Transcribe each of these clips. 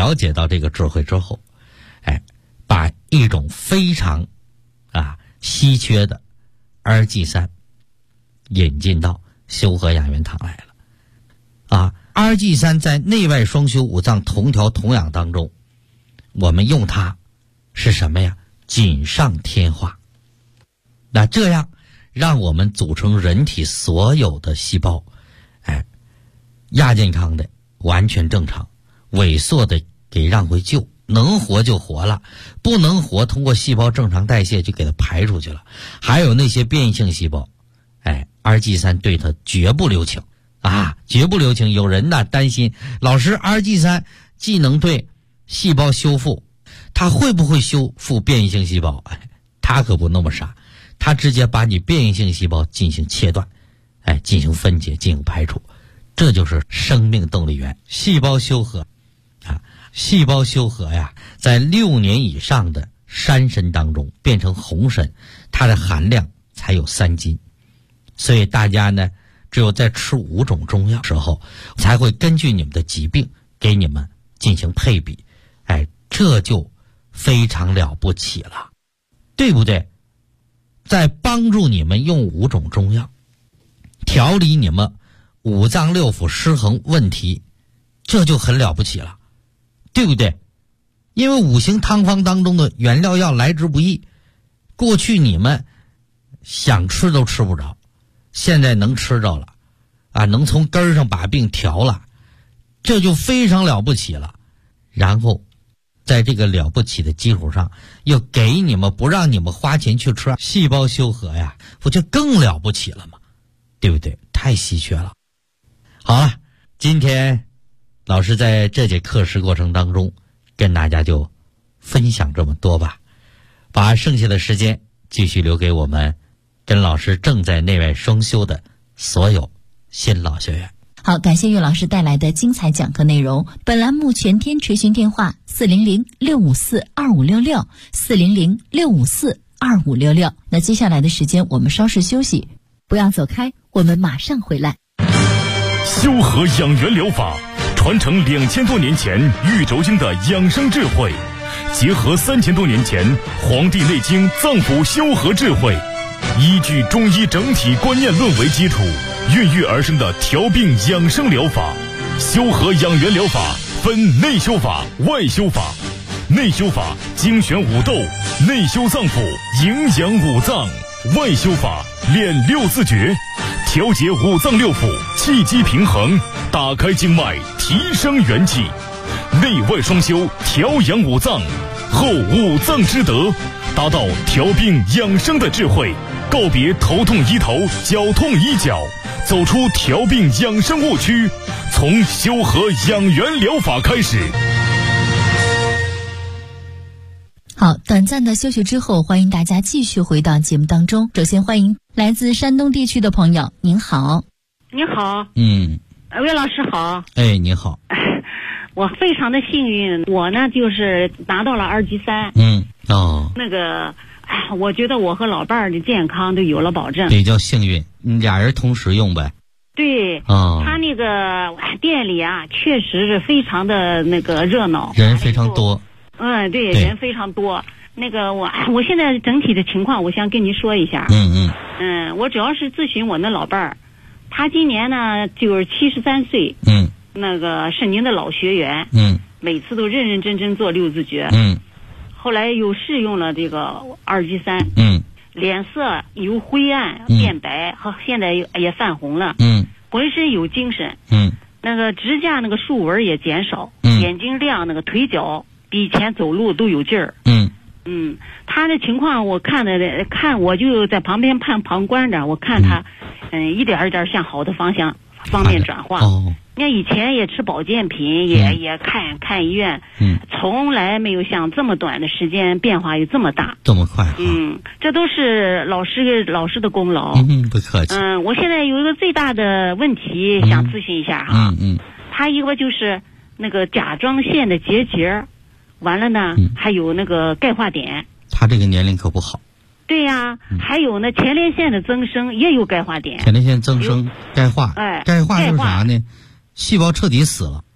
了解到这个智慧之后，把一种非常稀缺的RG3引进到修和养元堂来了。RG3在内外双修五脏同调同养当中，我们用它是什么呀？锦上添花。那这样让我们组成人体所有的细胞亚健康的完全正常，萎缩的给让回旧，能活就活了，不能活通过细胞正常代谢就给它排出去了。还有那些变异性细胞RG3对它绝不留情绝不留情。有人担心老师 RG3 既能对细胞修复，它会不会修复变异性细胞？它可不那么傻，它直接把你变异性细胞进行切断，进行分解，进行排除。这就是生命动力源。细胞修和细胞修和在6年以上的山参当中变成红参，它的含量才有3斤。所以大家呢，只有在吃5种中药的时候，才会根据你们的疾病给你们进行配比。这就非常了不起了，对不对？在帮助你们用5种中药调理你们五脏六腑失衡问题，这就很了不起了，对不对？因为五行汤方当中的原料药来之不易，过去你们想吃都吃不着，现在能吃着了能从根儿上把病调了，这就非常了不起了。然后在这个了不起的基础上，又给你们不让你们花钱去吃细胞修和不就更了不起了吗？对不对？太稀缺了。好了，今天老师在这节课时过程当中跟大家就分享这么多吧，把剩下的时间继续留给我们跟老师正在内外双修的所有新老学员。 好，感谢岳老师带来的精彩讲课内容。本栏目全天垂询电话400-654-2566，400-654-2566。那接下来的时间我们稍事休息，不要走开，我们马上回来。 修和养元疗法传承2000多年前玉轴经的养生智慧，结合3000多年前《黄帝内经》脏腑修和智慧，依据中医整体观念论为基础，孕育而生的调病养生疗法。修和养元疗法分内修法、外修法。内修法精选五斗，内修脏腑，营养五脏；外修法练6字诀，调节五脏六腑，气机平衡，打开经脉，提升元气。内外双修，调养五脏，后五脏之德，达到调病养生的智慧，告别头痛医头，脚痛医脚，走出调病养生误区，从修和养元疗法开始。 好，短暂的休息之后，欢迎大家继续回到节目当中。首先欢迎来自山东地区的朋友，您好。 你好。魏老师好。 你好。 我非常的幸运，我呢就是拿到了RG3。那个我觉得我和老伴儿的健康都有了保证。 这叫幸运，俩人同时用呗。 对。他那个店里确实是非常的那个热闹， 人非常多。 对，人非常多。那个我现在整体的情况，我想跟您说一下。我主要是咨询我那老伴儿，他今年呢就是73岁。那个是您的老学员。每次都认认真真做6字诀。后来又试用了这个RG3。脸色由灰暗变白，和现在也泛红了。浑身有精神。那个指甲那个竖纹也减少。眼睛亮，那个腿脚比以前走路都有劲儿。他的情况我看我就在旁边旁观着，我看他一点一点向好的方面转化。你看以前也吃保健品，也看医院，从来没有像这么短的时间变化有这么大， 这么快。 这都是老师的功劳。 不客气。 我现在有一个最大的问题想咨询一下哈。他一个就是那个甲状腺的结节，完了呢，还有那个钙化点。 他这个年龄可不好。 对呀，还有呢前列腺的增生也有钙化点。 前列腺增生，钙化。钙化是啥呢？细胞彻底死了。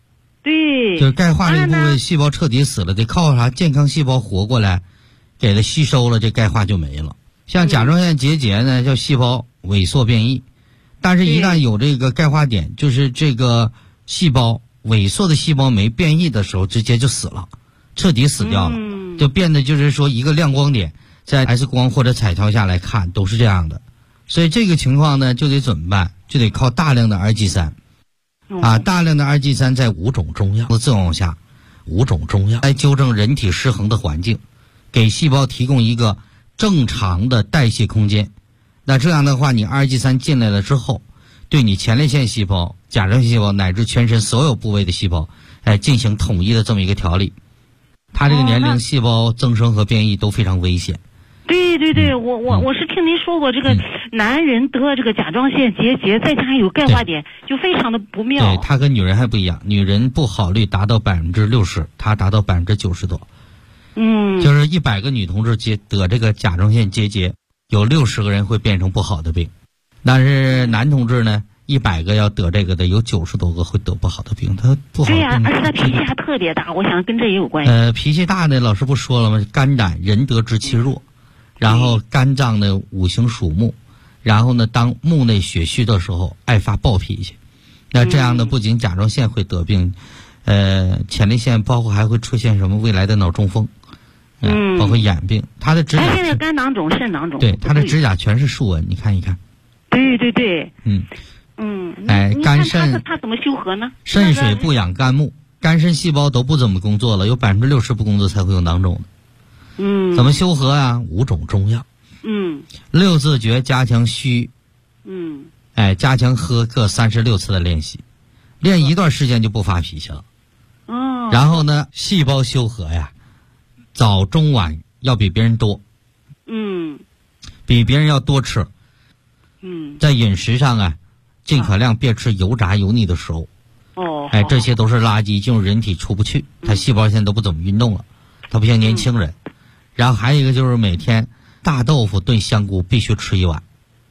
对， 就是钙化这个部位细胞彻底死了，得靠啥健康细胞活过来，给它吸收了，这钙化就没了。像甲状腺结节呢，叫细胞萎缩变异，但是一旦有这个钙化点，就是这个细胞萎缩的细胞没变异的时候，直接就死了，彻底死掉了，就变得就是说一个亮光点，在 X 光或者彩超下来看都是这样的。所以这个情况呢，就得怎么办？就得靠大量的 RG3，大量的 RG3在5种中药的作用下，5种中药来纠正人体失衡的环境，给细胞提供一个正常的代谢空间。那这样的话，你 RG3进来了之后，对你前列腺细胞、甲状腺细胞乃至全身所有部位的细胞，进行统一的这么一个调理。它这个年龄细胞增生和变异都非常危险。 对对对，我是听您说过，这个男人得这个甲状腺结节，再加上有钙化点，就非常的不妙。 对，它跟女人还不一样，女人不好率达到60%，它达到90%多。就是100个女同志得这个甲状腺结节，有60个人会变成不好的病，但是男同志呢，100个要得这个的，有90多个会得不好的病，他不好的病。对呀，而且他脾气还特别大，我想跟这也有关系。 脾气大的老师不说了吗？肝胆仁德之气弱，然后肝脏的五行属木，然后呢，当木内血虚的时候，爱发暴脾气。那这样的不仅甲状腺会得病，前列腺包括还会出现什么未来的脑中风。包括眼病，他的指甲现在肝囊肿、肾囊肿， 对，他的指甲全是竖纹，你看一看。 对对对， 肝肾他怎么修合呢？ 肾水不养肝木，肝肾细胞都不怎么工作了，有60%不工作才会有囊肿的。怎么修合啊？5种中药。6字诀加强虚。加强喝各36次的练习，练一段时间就不发脾气了。然后呢，细胞修合呀。早中晚要比别人多，比别人要多吃，在饮食上啊，尽可量别吃油炸油腻的食物，这些都是垃圾，进入人体出不去，它细胞现在都不怎么运动了，它不像年轻人。然后还有一个就是每天大豆腐炖香菇必须吃1碗，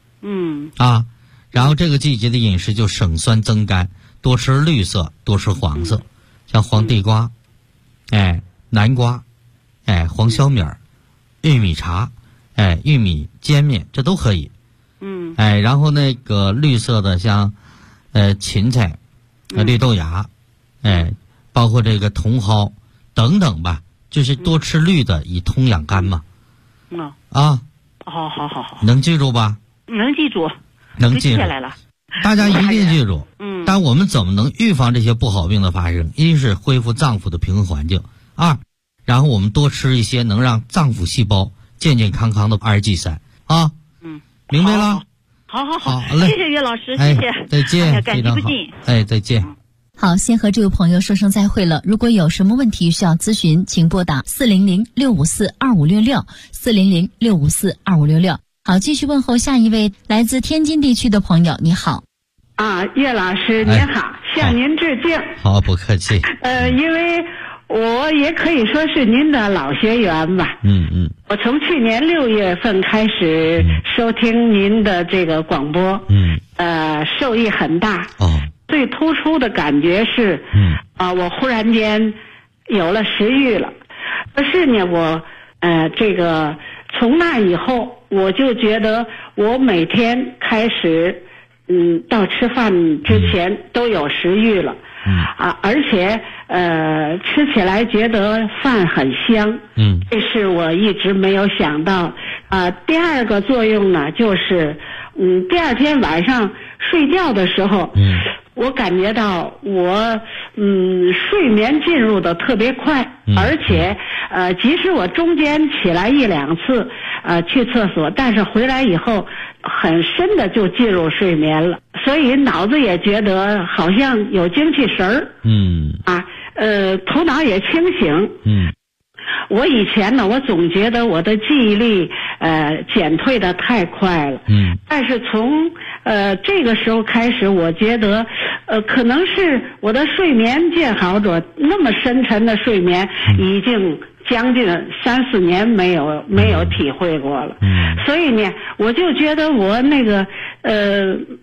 然后这个季节的饮食就省酸增甘，多吃绿色，多吃黄色，像黄地瓜，南瓜。黄小米儿、玉米茶，玉米煎面，这都可以。然后那个绿色的像，芹菜、绿豆芽，包括这个茼蒿等等吧，就是多吃绿的，以通养肝嘛。好，能记住吧？ 能记住， 能记住。 下来了。 大家一定记住。但我们怎么能预防这些不好病的发生？一是恢复脏腑的平衡环境，2。然后我们多吃一些能让脏腑细胞健健康康的RG3啊，明白了？ 好， 嘞， 谢谢岳老师，谢谢， 再见， 感激不尽。 再见。 好，先和这位朋友说声再会了。如果有什么问题需要咨询，请拨打400-654-2566，400-654-2566。好，继续问候下一位来自天津地区的朋友，你好。 岳老师您好，向您致敬。 好，不客气。 因为我也可以说是您的老学员吧。我从去年6月份开始收听您的这个广播，受益很大。最突出的感觉是，我忽然间有了食欲了。可是呢，我这个从那以后，我就觉得我每天开始，到吃饭之前都有食欲了。而且吃起来觉得饭很香，这是我一直没有想到。第二个作用呢，就是第二天晚上睡觉的时候，我感觉到我睡眠进入的特别快，而且即使我中间起来1-2次去厕所，但是回来以后很深的就进入睡眠了，所以脑子也觉得好像有精气神儿，头脑也清醒。我以前呢，我总觉得我的记忆力减退的太快了，但是从这个时候开始，我觉得可能是我的睡眠见好者，那么深沉的睡眠已经将近3-4年没有体会过了。所以呢，我就觉得我那个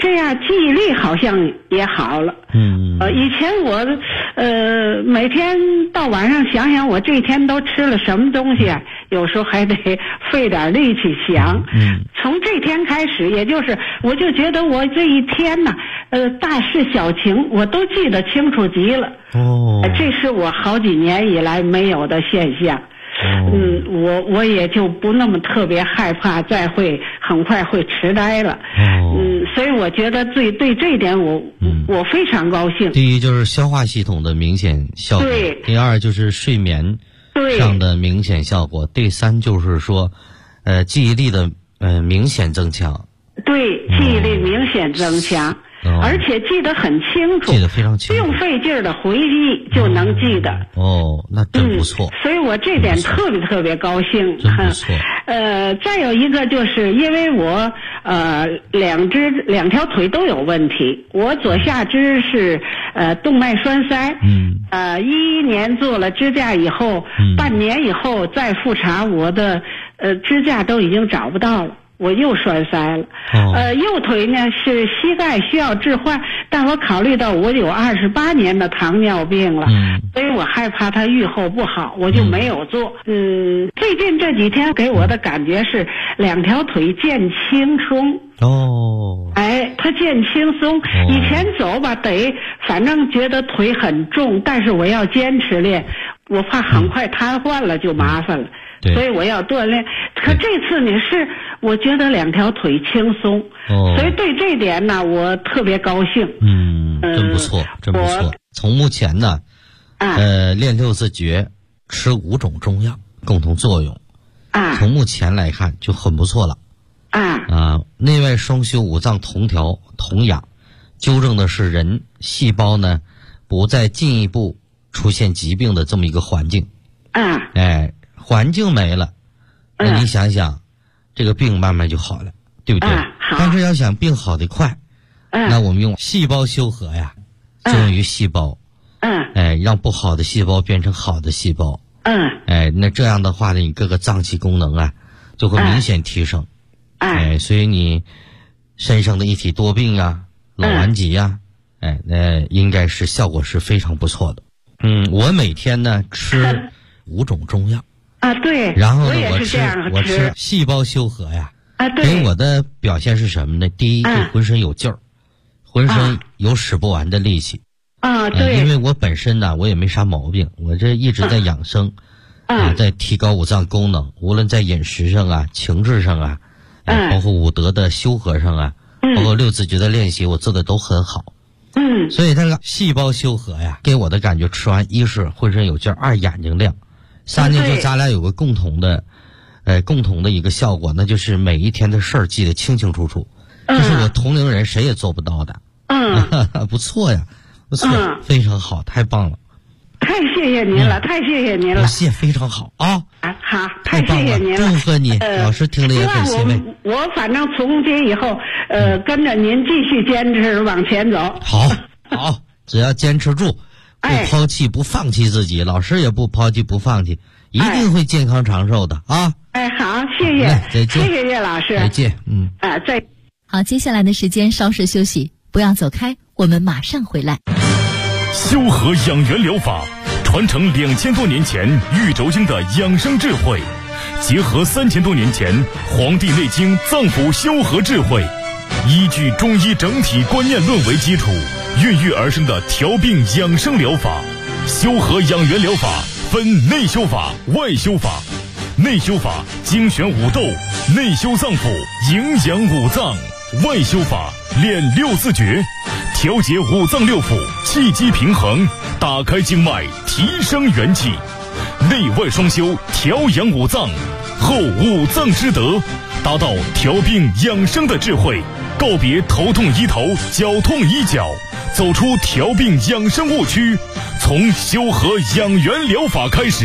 这样记忆力好像也好了。以前我每天到晚上想想我这一天都吃了什么东西啊，有时候还得费点力气想。从这天开始，也就是我就觉得我这一天呢，大事小情我都记得清楚极了。这是我好几年以来没有的现象。我也就不那么特别害怕再会很快会痴呆了。所以我觉得对这一点我非常高兴。 第一就是消化系统的明显效果， 对。 第二就是睡眠上的明显效果，第三就是说记忆力的明显增强。 对，记忆力明显增强。而且记得很清楚， 记得非常清楚， 不用费劲儿的回忆就能记得。 那真不错。 所以我这点特别高兴。 真不错。 再有一个就是因为我两条腿都有问题，我左下肢是动脉栓塞。11年做了支架以后，半年以后再复查，我的支架都已经找不到了。我又栓塞了。右腿呢是膝盖需要置换，但我考虑到我有28年的糖尿病了，所以我害怕它预后不好，我就没有做。最近这几天给我的感觉是两条腿渐轻松。它渐轻松。以前走吧反正觉得腿很重，但是我要坚持练，我怕很快瘫痪了就麻烦了。所以我要锻炼。可这次呢是我觉得两条腿轻松。所以对这点呢我特别高兴。 真不错，真不错。从目前呢练6字诀，吃5种中药共同作用，从目前来看就很不错了。内外双修，五脏同调同养，纠正的是人细胞呢不再进一步出现疾病的这么一个环境。环境没了，那你想想这个病慢慢就好了，对不对？但是要想病好得快，那我们用细胞修和呀，作用于细胞。让不好的细胞变成好的细胞。那这样的话呢，你各个脏器功能啊就会明显提升。所以你身上的一体多病啊，老顽疾啊，那应该是效果是非常不错的。我每天呢吃5种中药。 对。 然后呢，我吃细胞修和呀。 对。 给我的表现是什么呢？第一，就浑身有劲儿，浑身有使不完的力气。对。因为我本身呢，我也没啥毛病，我这一直在养生，在提高五脏功能，无论在饮食上啊、情志上啊，包括五德的修和上啊，包括6字诀的练习，我做的都很好。所以这个细胞修和呀，给我的感觉，吃完一是浑身有劲儿，二眼睛亮，三呢就咱俩有个共同的一个效果，那就是每一天的事儿记得清清楚楚，这是我同龄人谁也做不到的。不错呀，不错，非常好，太棒了。 太谢谢您了，太谢谢您了。 不谢，非常好啊。 好，太谢谢您了， 祝贺你，老师听了也很欣慰。 我反正从今以后，跟着您继续坚持往前走。 好，只要坚持住，不抛弃不放弃自己，老师也不抛弃不放弃，一定会健康长寿的啊。 好，谢谢， 再见， 谢谢叶老师， 再见。 再。 好，接下来的时间稍事休息，不要走开，我们马上回来。 修和养元疗法传承2000多年前玉轴经的养生智慧，结合3000多年前《黄帝内经》脏腑修和智慧，依据中医整体观念论为基础，孕育而生的调病养生疗法。修和养元疗法分内修法、外修法。内修法精选五斗，内修脏腑，营养五脏；外修法练6字诀，调节五脏六腑，气机平衡，打开经脉，提升元气。内外双修，调养五脏，后五脏之德，达到调病养生的智慧。告别头痛医头，脚痛医脚，走出调病养生误区，从修和养元疗法开始。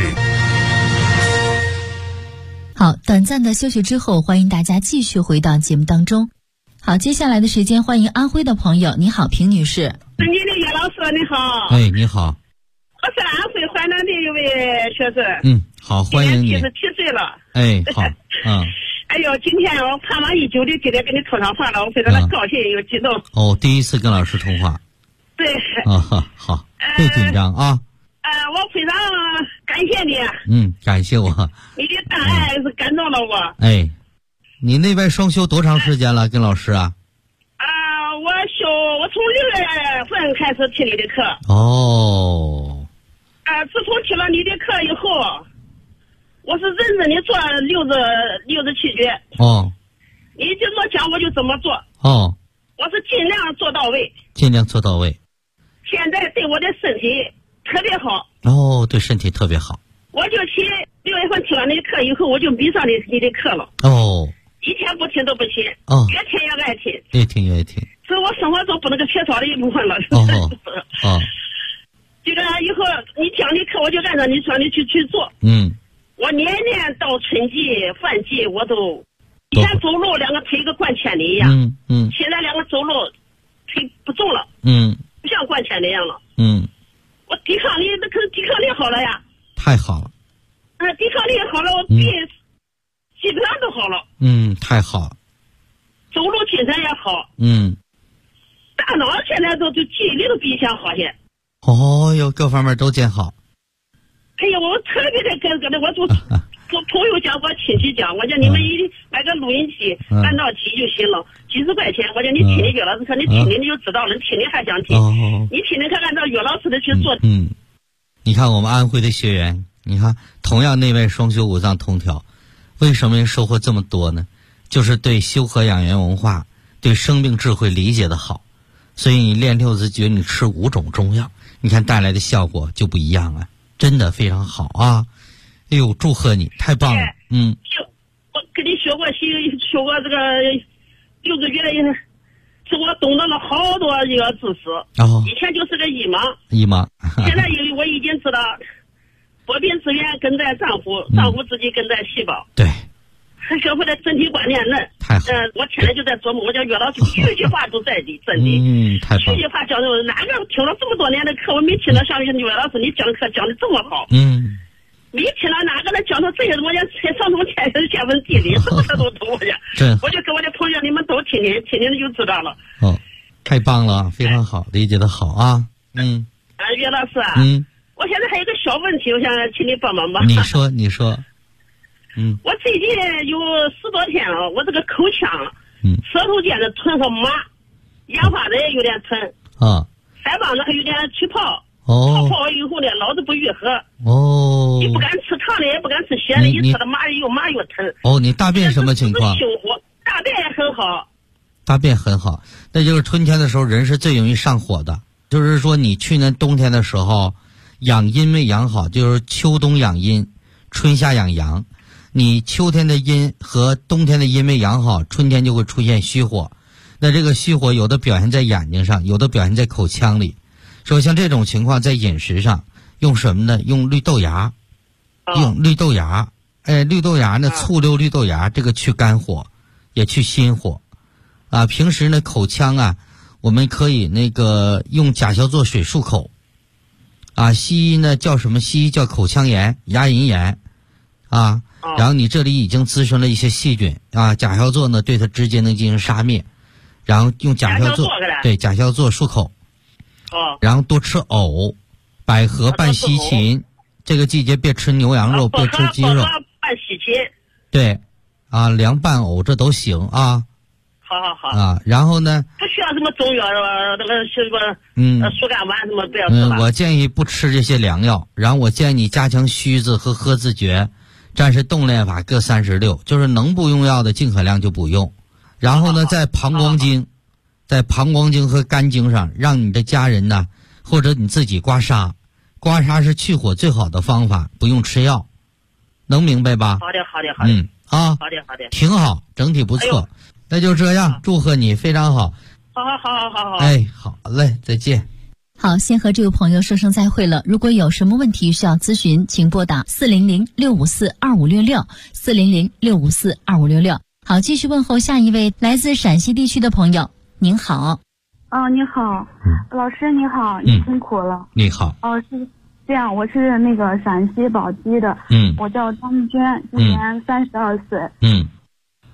好，短暂的休息之后，欢迎大家继续回到节目当中。好，接下来的时间，欢迎安徽的朋友。你好，平女士。 你的叶老师，你好。 你好。 我是安徽淮南的一位学生。 好，欢迎你。 今年77岁了。 好。 哎呦，今天我盼望已久的今天跟你通上话了，我非常的高兴又激动。 哦，第一次跟老师通话。 对。 好，别紧张啊。 我非常感谢你。 感谢我。 你的大爱是感动了我。 哎，你那边双休多长时间了？跟老师啊？ 我从6月份开始听你的课。 哦。 自从听了你的课以后，我是认真的做67句。 哦。 你怎么讲我就怎么做。 哦。 我是尽量做到位。 尽量做到位。 现在对我的身体特别好。 哦，对身体特别好。 我就6月份听完那个课以后，我就迷上你的课了。 哦。 一天不听都不行。 哦。 越听越爱听。 越听越爱听。 是我生活中不能够缺少的一部分了。这个以后你讲的课，我就按照你说的去做。我年年到春季、饭季，我都以前走路两个腿跟灌铅的一样。现在两个走路腿不重了。不像灌铅那样了。我抵抗力好了呀。 太好了。 抵抗力好了，我病基本上都好了。 太好了。 走路精神也好。大脑现在都记忆力都比以前好些。 哦哟，各方面都见好。 哎呀，我特别的跟我就跟朋友讲，我亲戚讲，我讲你们买个录音机按到机就行了，几十块钱。我讲你听的岳老师课，你听的你就知道了，你听的还想听。你听的看按照岳老师的去做。 你看我们安徽的学员，你看同样内外双修五脏通调，为什么收获这么多呢？就是对修和养元文化、对生命智慧理解的好。所以你练六字诀，你吃5种中药，你看带来的效果就不一样了，真的非常好啊！哎呦，祝贺你，太棒了！ 我跟你学过这个六字诀的，是我懂得了好多这个知识。以前就是个医盲。现在我已经知道，百病之源根在脏腑，脏腑之基根在细胞。 对。 学会了身体观念论。 太好。 我天天就在琢磨，我讲岳老师句句话都在理，真的。太棒了。 句句话讲的，哪个听了这么多年的课，我没听到像岳老师你讲课讲的这么好。没听到哪个人讲到这些，我讲上通天文地理，什么都懂。我就跟我的朋友，你们都听听就知道了。 太棒了，非常好，理解的好啊。 岳老师啊。我现在还有个小问题，我想请你帮忙吧。 你说。 我最近有10多天了，我这个口腔，舌头间的疼和麻，咽发的也有点疼。腮帮子还有点起泡。泡完以后呢，老是不愈合。你不敢吃糖的，也不敢吃咸的，一吃了麻又疼。 你大便什么情况？ 大便也很好。 大便很好，那就是春天的时候人是最容易上火的。就是说你去年冬天的时候养阴没养好，就是秋冬养阴，春夏养阳。你秋天的阴和冬天的阴没养好，春天就会出现虚火。那这个虚火有的表现在眼睛上，有的表现在口腔里。说像这种情况在饮食上用什么呢？用绿豆芽。用绿豆芽。绿豆芽呢，醋溜绿豆芽，这个去肝火也去心火。平时呢口腔啊，我们可以用甲硝唑水漱口。西医呢叫什么？西医叫口腔炎、牙龈炎。然后你这里已经滋生了一些细菌甲硝唑呢对它直接能进行杀灭，然后用甲硝唑漱口。然后多吃藕，百合拌西芹，这个季节别吃牛羊肉，别吃鸡肉。 拌西芹。 对，凉拌藕这都行啊。 好。 然后呢？ 不需要什么中药是吧？那个什么疏肝丸什么不要吃吧？ 我建议不吃这些良药，然后我建议你加强虚字和喝字诀。战士动练法各36，就是能不用药的尽可量就不用。然后呢，在膀胱经和肝经上，让你的家人呢，或者你自己刮痧是去火最好的方法，不用吃药，能明白吧？ 好的。 好的，挺好，整体不错。那就这样，祝贺你，非常好。 好。 好嘞，再见。 好，先和这位朋友说声再会了。如果有什么问题需要咨询，请拨打400-654-2566 400-654-2566。好，继续问候下一位来自陕西地区的朋友。您好。 你好，老师你好，你辛苦了。 你好。 是这样，我是那个陕西宝鸡的。我叫张娟，今年32岁。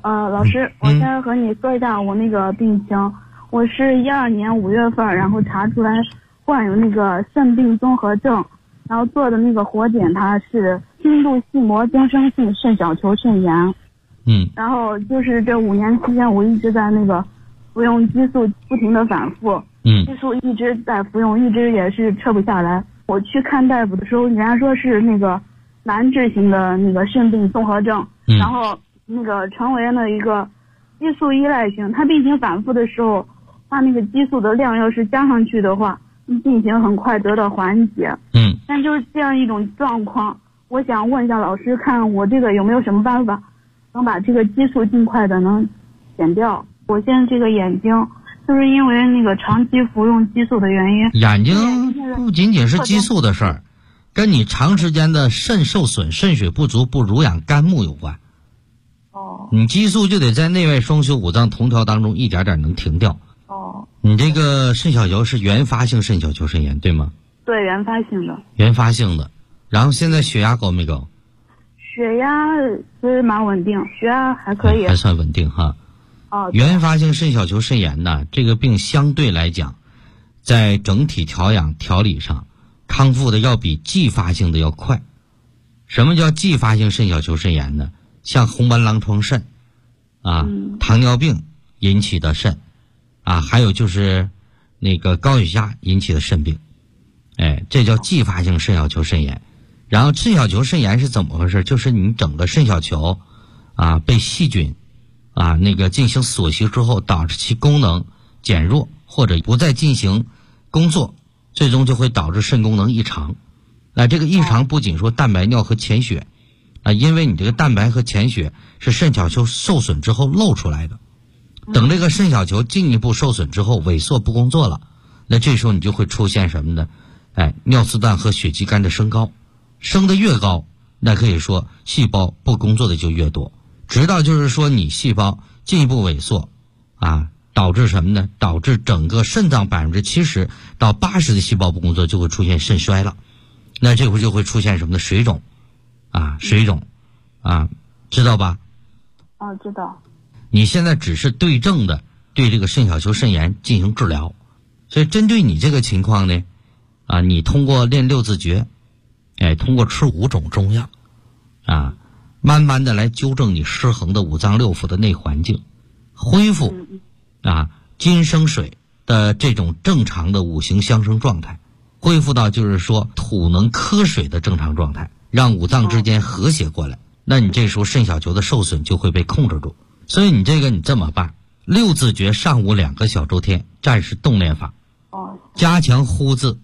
老师，我先和你说一下我那个病情。我是12年5月份，然后查出来患有那个肾病综合症，然后做的那个活检，它是轻度细膜增生性肾小球肾炎。然后就是这5年期间，我一直在那个服用激素，不停的反复。激素一直在服用，一直也是撤不下来。我去看大夫的时候，人家说是那个难治型的那个肾病综合症，然后那个成为了一个激素依赖型。他病情反复的时候，他那个激素的量要是加上去的话，病情很快得到缓解。但就是这样一种状况，我想问一下老师，看我这个有没有什么办法能把这个激素尽快的能减掉。我现在这个眼睛就是因为那个长期服用激素的原因， 眼睛不仅仅是激素的事儿，跟你长时间的肾受损、肾水不足、不濡养肝木有关。你激素就得在内外双修、五脏同调当中一点点能停掉。你这个肾小球是原发性肾小球肾炎对吗？ 对，原发性的。 原发性的。然后现在血压高没高？ 血压其实蛮稳定，血压还可以， 还算稳定哈。原发性肾小球肾炎呢，这个病相对来讲，在整体调养调理上，康复的要比继发性的要快。什么叫继发性肾小球肾炎呢？像红斑狼疮肾，糖尿病引起的肾，还有就是那个高血压引起的肾病，这叫继发性肾小球肾炎。然后肾小球肾炎是怎么回事？就是你整个肾小球被细菌那个进行锁息之后，导致其功能减弱或者不再进行工作，最终就会导致肾功能异常。这个异常不仅说蛋白尿和潜血因为你这个蛋白和潜血是肾小球受损之后漏出来的，等这个肾小球进一步受损之后萎缩不工作了，那这时候你就会出现什么呢？尿丝段和血肌酐的升高，升得越高，那可以说细胞不工作的就越多，直到就是说你细胞进一步萎缩导致什么呢？导致整个肾脏70%到80%的细胞不工作，就会出现肾衰了。那这会就会出现什么呢？水肿水肿知道吧？ 知道。 你现在只是对症的对这个肾小球肾炎进行治疗，所以针对你这个情况呢你通过练六字诀，通过吃5种中药慢慢的来纠正你失衡的五脏六腑的内环境，恢复金生水的这种正常的五行相生状态，恢复到就是说土能克水的正常状态，让五脏之间和谐过来，那你这时候肾小球的受损就会被控制住。所以你这么办，六字诀上午2个小周天暂时动练法，加强呼字，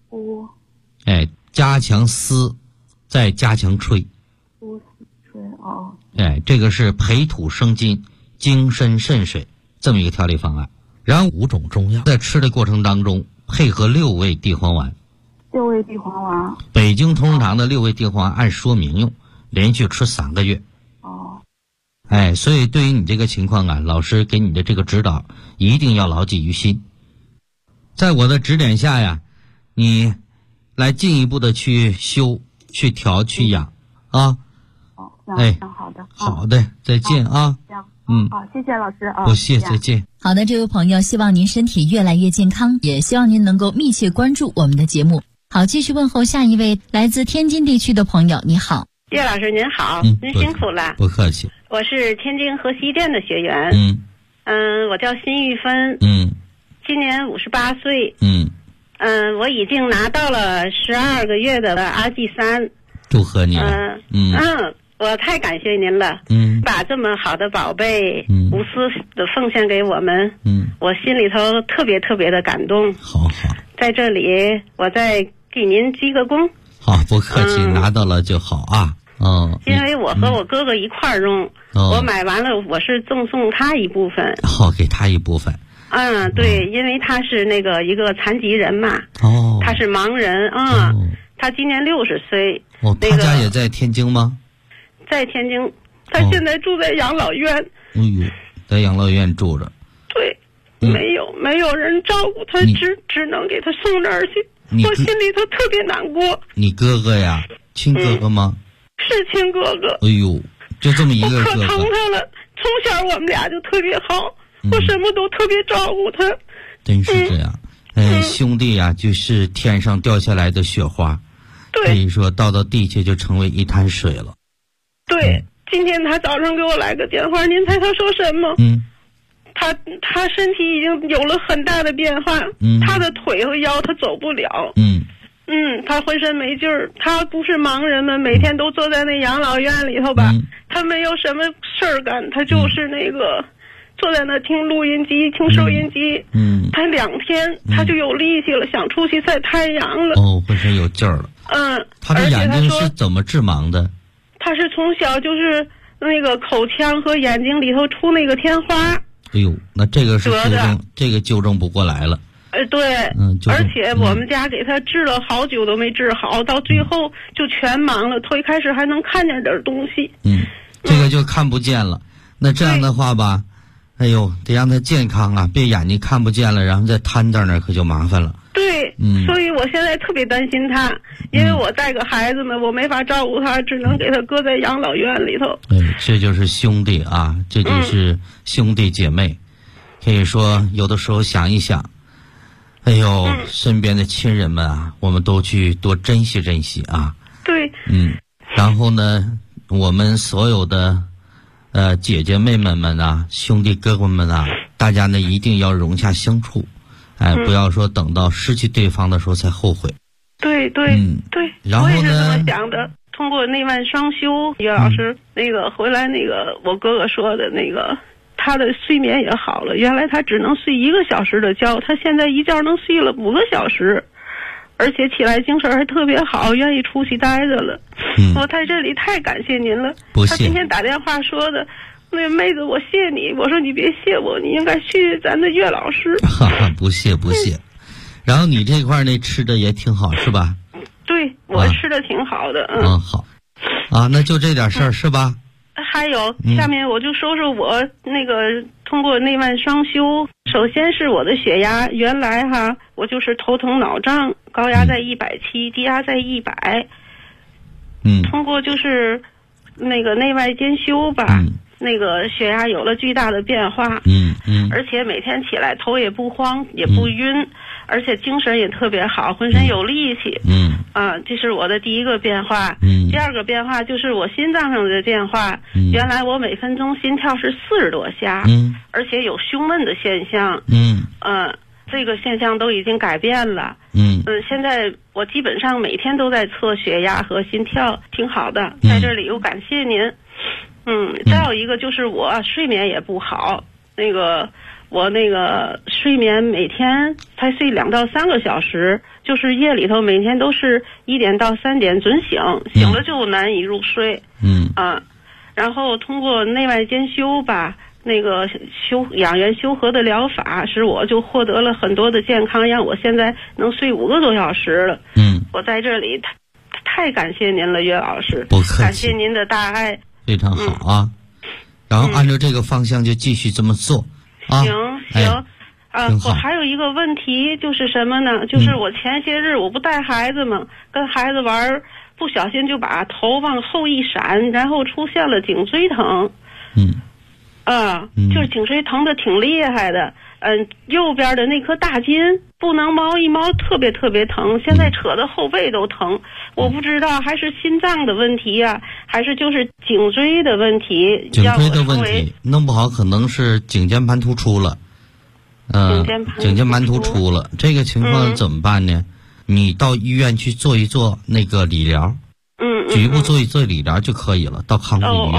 加强思，再加强吹，这个是培土生金、精深肾水这么一个调理方案。然后5种中药在吃的过程当中配合6味地黄丸。 6味地黄丸， 北京同仁堂的6味地黄丸按说明用，连续吃3个月。所以对于你这个情况老师给你的这个指导一定要牢记于心。在我的指点下你来进一步的去修、去调、去养好的， 好的，再见好，谢谢老师不谢，再见。 好的，这位朋友，希望您身体越来越健康，也希望您能够密切关注我们的节目。好，继续问候下一位来自天津地区的朋友，你好。 叶老师您好，您辛苦了。 不客气。 我是天津河西店的学员。我叫辛玉芬。今年58岁。我已经拿到了12个月的RG3。 祝贺你。 我太感谢您了。把这么好的宝贝无私的奉献给我们。我心里头特别特别的感动。 好， 在这里我再给您鞠个躬。 好，不客气，拿到了就好因为我和我哥哥一块儿用，我买完了我是赠送他一部分。 好，给他一部分。 对，因为他是那个一个残疾人嘛。他是盲人他今年60岁。 他家也在天津吗？ 在天津，他现在住在养老院。 在养老院住着。 对，没有人照顾他，只能给他送这儿去。我心里头特别难过。 你哥哥呀？亲哥哥吗？ 是亲哥哥。 就这么一个哥哥。 我可疼他了。 从小我们俩就特别好，我什么都特别照顾他。 真是这样。兄弟啊，就是天上掉下来的雪花，可以说到地下就成为一滩水了。 对，今天他早上给我来个电话，您猜他说什么？他身体已经有了很大的变化，他的腿和腰他走不了。他浑身没劲儿，他不是盲人们，每天都坐在那养老院里头吧，他没有什么事儿干，他就是那个坐在那听录音机，听收音机。他2天他就有力气了，想出去晒太阳了。 浑身有劲儿了。他的眼睛是怎么致盲的？ 他是从小就是那个口腔和眼睛里头出那个天花。 哎呦，那这个是纠正不过来了。 对，而且我们家给他治了好久都没治好，到最后就全盲了。头一开始还能看见点东西， 这个就看不见了。那这样的话吧，哎呦，得让他健康啊，别眼睛看不见了，然后再瘫在那儿可就麻烦了。 对，所以我现在特别担心他，因为我带个孩子们，我没法照顾他，只能给他搁在养老院里头。 这就是兄弟啊，这就是兄弟姐妹。可以说有的时候想一想，哎呦，身边的亲人们啊，我们都去多珍惜珍惜啊。 对。 然后呢，我们所有的姐姐妹们啊，兄弟哥哥们啊，大家呢一定要融洽相处。不要说等到失去对方的时候才后悔。 对。 然后呢， 我也是这么想的。通过内外双修，岳老师那个回来那个我哥哥说的那个，他的睡眠也好了。原来他只能睡1个小时的觉，他现在一觉能睡了5个小时，而且起来精神还特别好，愿意出去待着了。我在这里太感谢您了。他今天打电话说的。那妹子，我谢你。我说你别谢我，你应该谢咱的岳老师。 不谢。然后你这块那吃的也挺好是吧？ 对，我吃的挺好的。 好。那就这点事儿是吧？ 还有，下面我就说说我那个通过内外双修。首先是我的血压，原来我就是头疼脑胀，高压在170，低压在100。通过就是那个内外兼修吧。那个血压有了巨大的变化，而且每天起来头也不慌，也不晕，而且精神也特别好，浑身有力气。这是我的第一个变化。第二个变化就是我心脏上的变化。原来我每分钟心跳是40多下，而且有胸闷的现象。这个现象都已经改变了。现在我基本上每天都在测血压和心跳，挺好的。在这里又感谢您。再有一个就是我睡眠也不好，我那个睡眠每天才睡2到3个小时，就是夜里头每天都是1点到3点准醒，醒了就难以入睡。然后通过内外兼修吧，那个养元修和的疗法，使我就获得了很多的健康，让我现在能睡5个多小时了。我在这里太感谢您了，岳老师， 不客气， 感谢您的大爱。 非常好啊。然后按照这个方向就继续这么做。 行。我还有一个问题就是什么呢？就是我前些日我不带孩子嘛，跟孩子玩，不小心就把头往后一闪，然后出现了颈椎疼。就是颈椎疼的挺厉害的。右边的那颗大筋不能猫一猫，特别特别疼，现在扯的后背都疼。我不知道还是心脏的问题呀，还是就是颈椎的问题。 颈椎的问题弄不好可能是颈间盘突出了。颈间盘突出了，这个情况怎么办呢？你到医院去做一做那个理疗。局部做一做理疗就可以了，到康复医院。